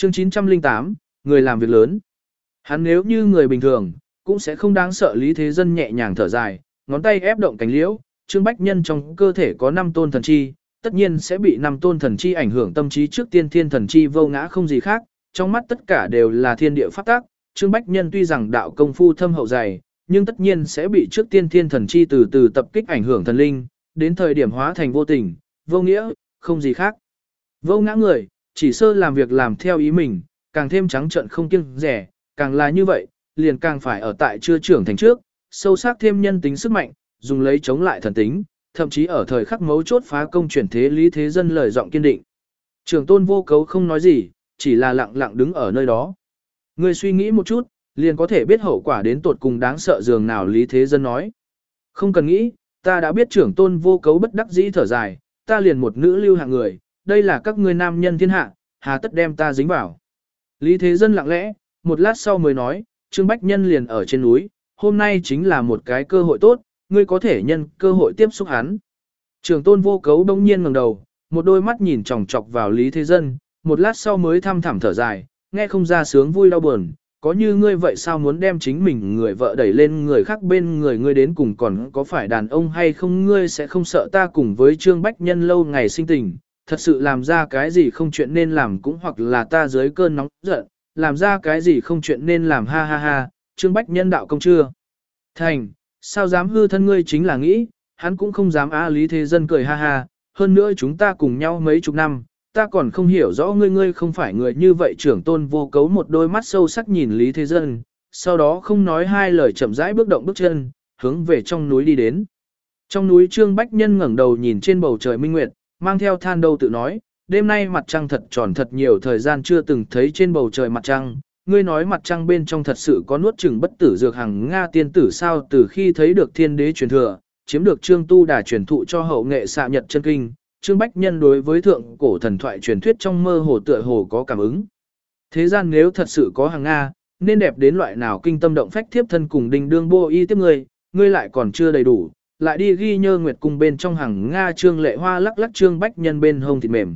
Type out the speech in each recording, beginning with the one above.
Chương 908, người làm việc lớn. Hắn nếu như người bình thường, cũng sẽ không đáng sợ. Lý Thế Dân nhẹ nhàng thở dài, ngón tay ép động cánh liễu, Trương Bách Nhân trong cơ thể có 5 tôn thần chi, tất nhiên sẽ bị 5 tôn thần chi ảnh hưởng tâm trí. Trước tiên thiên thần chi vô ngã không gì khác, trong mắt tất cả đều là thiên địa pháp tác. Trương Bách Nhân tuy rằng đạo công phu thâm hậu dày, nhưng tất nhiên sẽ bị trước tiên thiên thần chi từ từ tập kích ảnh hưởng thần linh, đến thời điểm hóa thành vô tình, vô nghĩa, không gì khác. Vô ngã người, chỉ sơ làm việc làm theo ý mình, càng thêm trắng trợn không kiêng rẻ, càng là như vậy, liền càng phải ở tại chưa trưởng thành trước, sâu sắc thêm nhân tính sức mạnh, dùng lấy chống lại thần tính, thậm chí ở thời khắc mấu chốt phá công chuyển thế. Lý Thế Dân lời giọng kiên định. Trường Tôn Vô Cấu không nói gì, chỉ là lặng lặng đứng ở nơi đó. Ngươi suy nghĩ một chút, liền có thể biết hậu quả đến tột cùng đáng sợ dường nào. Lý Thế Dân nói. Không cần nghĩ, ta đã biết. Trưởng Tôn Vô Cấu bất đắc dĩ thở dài, ta liền một nữ lưu hạng người, đây là các ngươi nam nhân thiên hạ, hà tất đem ta dính vào. Lý Thế Dân lặng lẽ, một lát sau mới nói, Trương Bách Nhân liền ở trên núi, hôm nay chính là một cái cơ hội tốt, ngươi có thể nhân cơ hội tiếp xúc hắn. Trường Tôn Vô Cấu đông nhiên ngẩng đầu, một đôi mắt nhìn chòng chọc vào Lý Thế Dân, một lát sau mới thăm thẳm thở dài, nghe không ra sướng vui đau buồn, có như ngươi vậy sao muốn đem chính mình người vợ đẩy lên người khác bên người ngươi, đến cùng còn có phải đàn ông hay không? Ngươi sẽ không sợ ta cùng với Trương Bách Nhân lâu ngày sinh tình, thật sự làm ra cái gì không chuyện nên làm, cũng hoặc là ta dưới cơn nóng giận, làm ra cái gì không chuyện nên làm. Ha ha ha, Trương Bách Nhân đạo công chưa thành, sao dám hư thân ngươi chính là nghĩ, hắn cũng không dám. Lý Thế Dân cười ha ha, hơn nữa chúng ta cùng nhau mấy chục năm, ta còn không hiểu rõ ngươi không phải người như vậy. Trưởng Tôn Vô Cấu một đôi mắt sâu sắc nhìn Lý Thế Dân, sau đó không nói hai lời chậm rãi bước động bước chân, hướng về trong núi đi đến. Trong núi Trương Bách Nhân ngẩng đầu nhìn trên bầu trời minh nguyệt, mang theo than đâu tự nói, đêm nay mặt trăng thật tròn, thật nhiều thời gian chưa từng thấy trên bầu trời mặt trăng. Ngươi nói mặt trăng bên trong thật sự có nuốt chửng bất tử dược hằng Nga tiên tử sao? Từ khi thấy được thiên đế truyền thừa, chiếm được Trương Tu Đà truyền thụ cho hậu nghệ xạ nhật chân kinh, Trương Bách Nhân đối với thượng cổ thần thoại truyền thuyết trong mơ hồ tựa hồ có cảm ứng. Thế gian nếu thật sự có hằng Nga, nên đẹp đến loại nào? Kinh tâm động phách thiếp thân cùng đình đương bô y tiếp ngươi lại còn chưa đầy đủ, lại đi ghi nhơ nguyệt cung bên trong hằng Nga. Trương Lệ Hoa lắc lắc Trương Bách Nhân bên hông thịt mềm.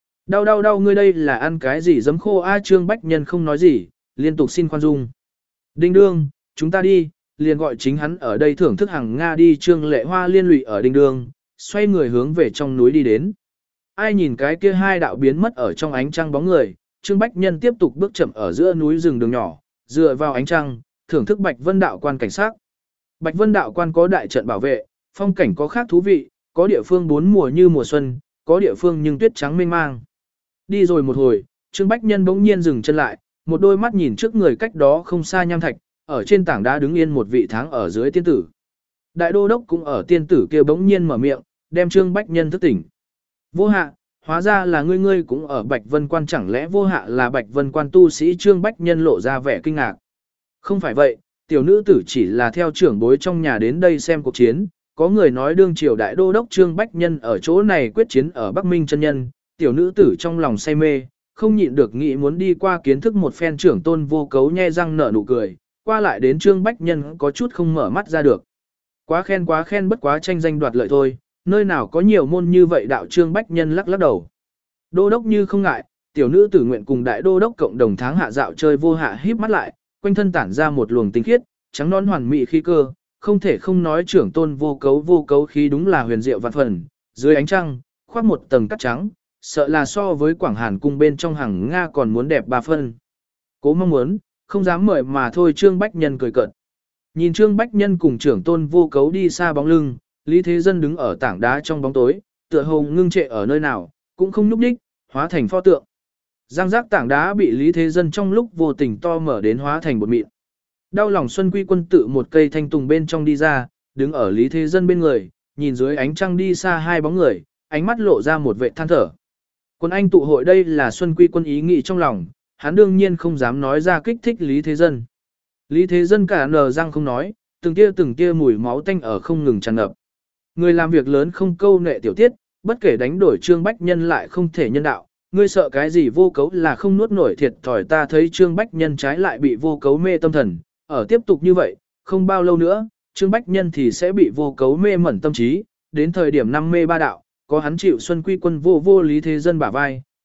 Đau, ngươi đây là ăn cái gì giấm khô? Trương Bách Nhân không nói gì, liên tục xin khoan dung. Đinh đương, chúng ta đi, liền gọi chính hắn ở đây thưởng thức hằng Nga đi. Trương Lệ Hoa liên lụy ở đinh đương, xoay người hướng về trong núi đi đến. Ai nhìn cái kia hai đạo biến mất ở trong ánh trăng bóng người, Trương Bách Nhân tiếp tục bước chậm ở giữa núi rừng đường nhỏ, dựa vào ánh trăng, thưởng thức Bạch Vân Đạo Quan cảnh sát. Bạch Vân Đạo Quan có đại trận bảo vệ, phong cảnh có khác thú vị, có địa phương bốn mùa như mùa xuân, có địa phương nhưng tuyết trắng mênh mang. Đi rồi một hồi, Trương Bách Nhân bỗng nhiên dừng chân lại, một đôi mắt nhìn trước người cách đó không xa nham thạch, ở trên tảng đá đứng yên một vị tháng ở dưới tiên tử. Đại đô đốc cũng ở, tiên tử kia bỗng nhiên mở miệng, đem Trương Bách Nhân thức tỉnh. Vô Hạ, hóa ra là ngươi cũng ở Bạch Vân Quan, chẳng lẽ Vô Hạ là Bạch Vân Quan tu sĩ? Trương Bách Nhân lộ ra vẻ kinh ngạc. Không phải vậy, tiểu nữ tử chỉ là theo trưởng bối trong nhà đến đây xem cuộc chiến, có người nói đương triều đại đô đốc Trương Bách Nhân ở chỗ này quyết chiến ở Bắc Minh chân nhân, tiểu nữ tử trong lòng say mê, không nhịn được nghĩ muốn đi qua kiến thức một phen. Trưởng Tôn Vô Cấu nhe răng nở nụ cười, qua lại đến Trương Bách Nhân có chút không mở mắt ra được. Quá khen bất quá tranh danh đoạt lợi thôi, nơi nào có nhiều môn như vậy đạo. Trương Bách Nhân lắc lắc đầu. Đô đốc như không ngại, tiểu nữ tử nguyện cùng đại đô đốc cộng đồng tháng hạ dạo chơi. Vô Hạ híp mắt lại, quanh thân tản ra một luồng tinh khiết, trắng nõn hoàn mỹ khí cơ, không thể không nói Trưởng Tôn Vô Cấu khí đúng là huyền diệu vạn phần, dưới ánh trăng, khoác một tầng cát trắng, sợ là so với Quảng Hàn cung bên trong hằng Nga còn muốn đẹp ba phân. Cố mong muốn, không dám mời mà thôi. Trương Bách Nhân cười cợt. Nhìn Trương Bách Nhân cùng Trưởng Tôn Vô Cấu đi xa bóng lưng, Lý Thế Dân đứng ở tảng đá trong bóng tối, tựa hồ ngưng trệ ở nơi nào, cũng không nhúc nhích, hóa thành pho tượng. Giang giác tảng đá bị Lý Thế Dân trong lúc vô tình to mở đến hóa thành bột mịn. Đau lòng Xuân Quy Quân tự một cây thanh tùng bên trong đi ra, đứng ở Lý Thế Dân bên người, nhìn dưới ánh trăng đi xa hai bóng người, ánh mắt lộ ra một vệ than thở. Quân anh tụ hội, đây là Xuân Quy Quân ý nghĩ trong lòng, hắn đương nhiên không dám nói ra kích thích Lý Thế Dân. Lý Thế Dân cả nờ răng không nói, từng tia mùi máu tanh ở không ngừng tràn ngập. Người làm việc lớn không câu nệ tiểu tiết, bất kể đánh đổi Trương Bách Nhân lại không thể nhân đạo. Ngươi sợ cái gì? Vô Cấu là không nuốt nổi thiệt thòi. Ta thấy Trương Bách Nhân trái lại bị Vô Cấu mê tâm thần, ở tiếp tục như vậy, không bao lâu nữa, Trương Bách Nhân thì sẽ bị Vô Cấu mê mẩn tâm trí, đến thời điểm năm mê ba đạo, có hắn chịu. Xuân Quy Quân vô Lý Thế Dân bả vai,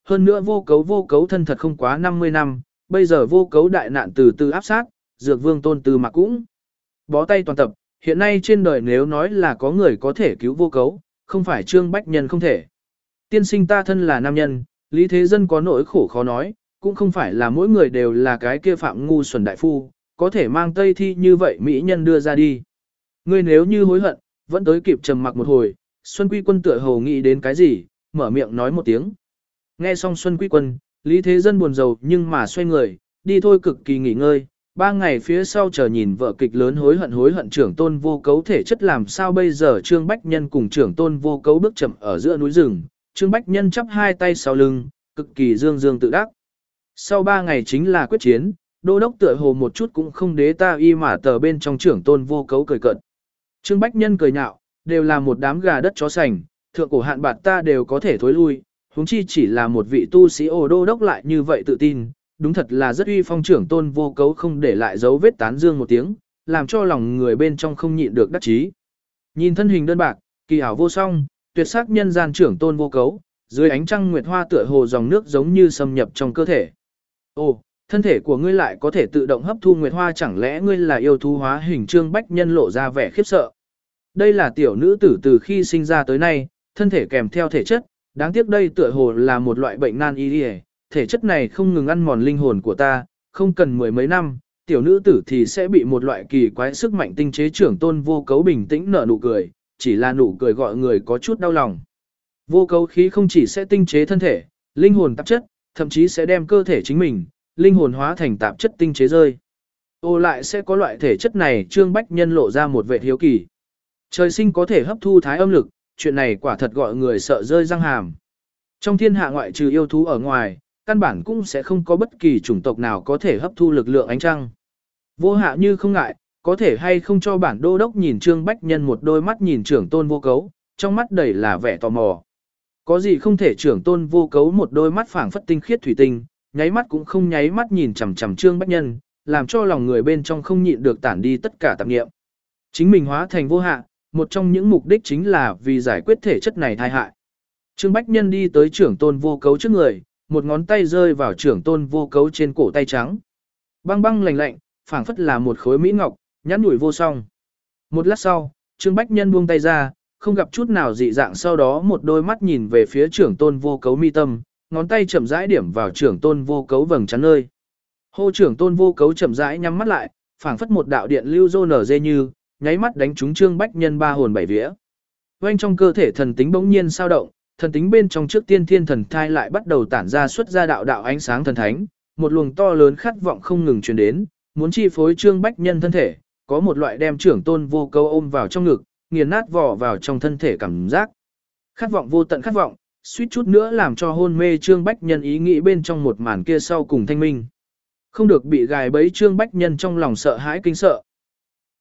Hơn nữa vô cấu thân thật không quá 50 năm, bây giờ vô cấu đại nạn từ từ áp sát, dược vương tôn từ mà cũng bó tay toàn tập, hiện nay trên đời nếu nói là có người có thể cứu vô cấu, không phải Trương Bách Nhân không thể. Tiên sinh ta thân là nam nhân, Lý Thế Dân có nỗi khổ khó nói, cũng không phải là mỗi người đều là cái kia phạm ngu xuẩn đại phu, có thể mang tây thi như vậy mỹ nhân đưa ra đi. Ngươi nếu như hối hận, vẫn tới kịp trầm mặc một hồi, Xuân Quy Quân tựa hồ nghĩ đến cái gì, mở miệng nói một tiếng. Nghe xong Xuân Quy Quân, Lý Thế Dân buồn rầu nhưng mà xoay người, đi thôi cực kỳ nghỉ ngơi. 3 ngày phía sau chờ nhìn vợ kịch lớn hối hận trưởng tôn vô cấu thể chất làm sao bây giờ Trương Bách Nhân cùng trưởng tôn vô cấu bước chậm ở giữa núi rừng, Trương Bách Nhân chắp hai tay sau lưng, cực kỳ dương dương tự đắc. Sau 3 ngày chính là quyết chiến, đô đốc tựa hồ một chút cũng không đế ta y mà tờ bên trong trưởng tôn vô cấu cười cợt. Trương Bách Nhân cười nhạo, đều là một đám gà đất chó sành, thượng cổ hạn bạt ta đều có thể thối lui, huống chi chỉ là một vị tu sĩ ồ đô đốc lại như vậy tự tin, đúng thật là rất uy phong trưởng tôn vô cấu không để lại dấu vết tán dương một tiếng, làm cho lòng người bên trong không nhịn được đắc chí. Nhìn thân hình đơn bạc, kỳ ảo vô song, tuyệt sắc nhân gian trưởng tôn vô cấu, dưới ánh trăng nguyệt hoa tựa hồ dòng nước giống như xâm nhập trong cơ thể. Ồ, thân thể của ngươi lại có thể tự động hấp thu nguyệt hoa, chẳng lẽ ngươi là yêu thú hóa hình? Trương Bách Nhân lộ ra vẻ khiếp sợ. Đây là tiểu nữ tử từ khi sinh ra tới nay, thân thể kèm theo thể chất, đáng tiếc đây tựa hồ là một loại bệnh nan y, thể chất này không ngừng ăn mòn linh hồn của ta, không cần mười mấy năm, tiểu nữ tử thì sẽ bị một loại kỳ quái sức mạnh tinh chế. Trưởng tôn vô cấu bình tĩnh nở nụ cười, chỉ là nụ cười gọi người có chút đau lòng. Vô cấu khí không chỉ sẽ tinh chế thân thể, linh hồn tạp chất, thậm chí sẽ đem cơ thể chính mình, linh hồn hóa thành tạp chất tinh chế rơi. Ô lại sẽ có loại thể chất này? Trương Bách Nhân lộ ra một vẻ hiếu kỳ. Trời sinh có thể hấp thu thái âm lực, chuyện này quả thật gọi người sợ rơi răng hàm. Trong thiên hạ ngoại trừ yêu thú ở ngoài, căn bản cũng sẽ không có bất kỳ chủng tộc nào có thể hấp thu lực lượng ánh trăng. Vô hạ như không ngại, có thể hay không cho bản đô đốc nhìn? Trương Bách Nhân một đôi mắt nhìn trưởng tôn vô cấu, trong mắt đầy là vẻ tò mò. Có gì không thể? Trưởng tôn vô cấu một đôi mắt phảng phất tinh khiết thủy tinh, nháy mắt cũng không nháy mắt nhìn chằm chằm Trương Bách Nhân, làm cho lòng người bên trong không nhịn được tản đi tất cả tạp niệm. Chính mình hóa thành vô hạ, một trong những mục đích chính là vì giải quyết thể chất này tai hại. Trương Bách Nhân đi tới trưởng tôn vô cấu trước người, một ngón tay rơi vào trưởng tôn vô cấu trên cổ tay trắng. Băng băng lạnh lạnh, phảng phất là một khối mỹ ngọc, nhắn nhủi vô song. Một lát sau, Trương Bách Nhân buông tay ra, không gặp chút nào dị dạng, sau đó một đôi mắt nhìn về phía trưởng tôn vô cấu mi tâm, ngón tay chậm rãi điểm vào trưởng tôn vô cấu vầng trán nơi. Hô! Trưởng tôn vô cấu chậm rãi nhắm mắt lại, phảng phất một đạo điện lưu rô nở dê như, nháy mắt đánh trúng Trương Bách Nhân ba hồn bảy vía. Oanh trong cơ thể thần tính bỗng nhiên sao động, thần tính bên trong trước tiên thiên thần thai lại bắt đầu tản ra xuất ra đạo đạo ánh sáng thần thánh, một luồng to lớn khát vọng không ngừng truyền đến, muốn chi phối Trương Bách Nhân thân thể, có một loại đem trưởng tôn vô cấu ôm vào trong ngực, nghiền nát vỏ vào trong thân thể cảm giác. Khát vọng vô tận khát vọng, suýt chút nữa làm cho hôn mê Trương Bách Nhân ý nghĩ bên trong một màn kia sau cùng thanh minh. Không được bị gài bẫy, Trương Bách Nhân trong lòng sợ hãi kinh sợ,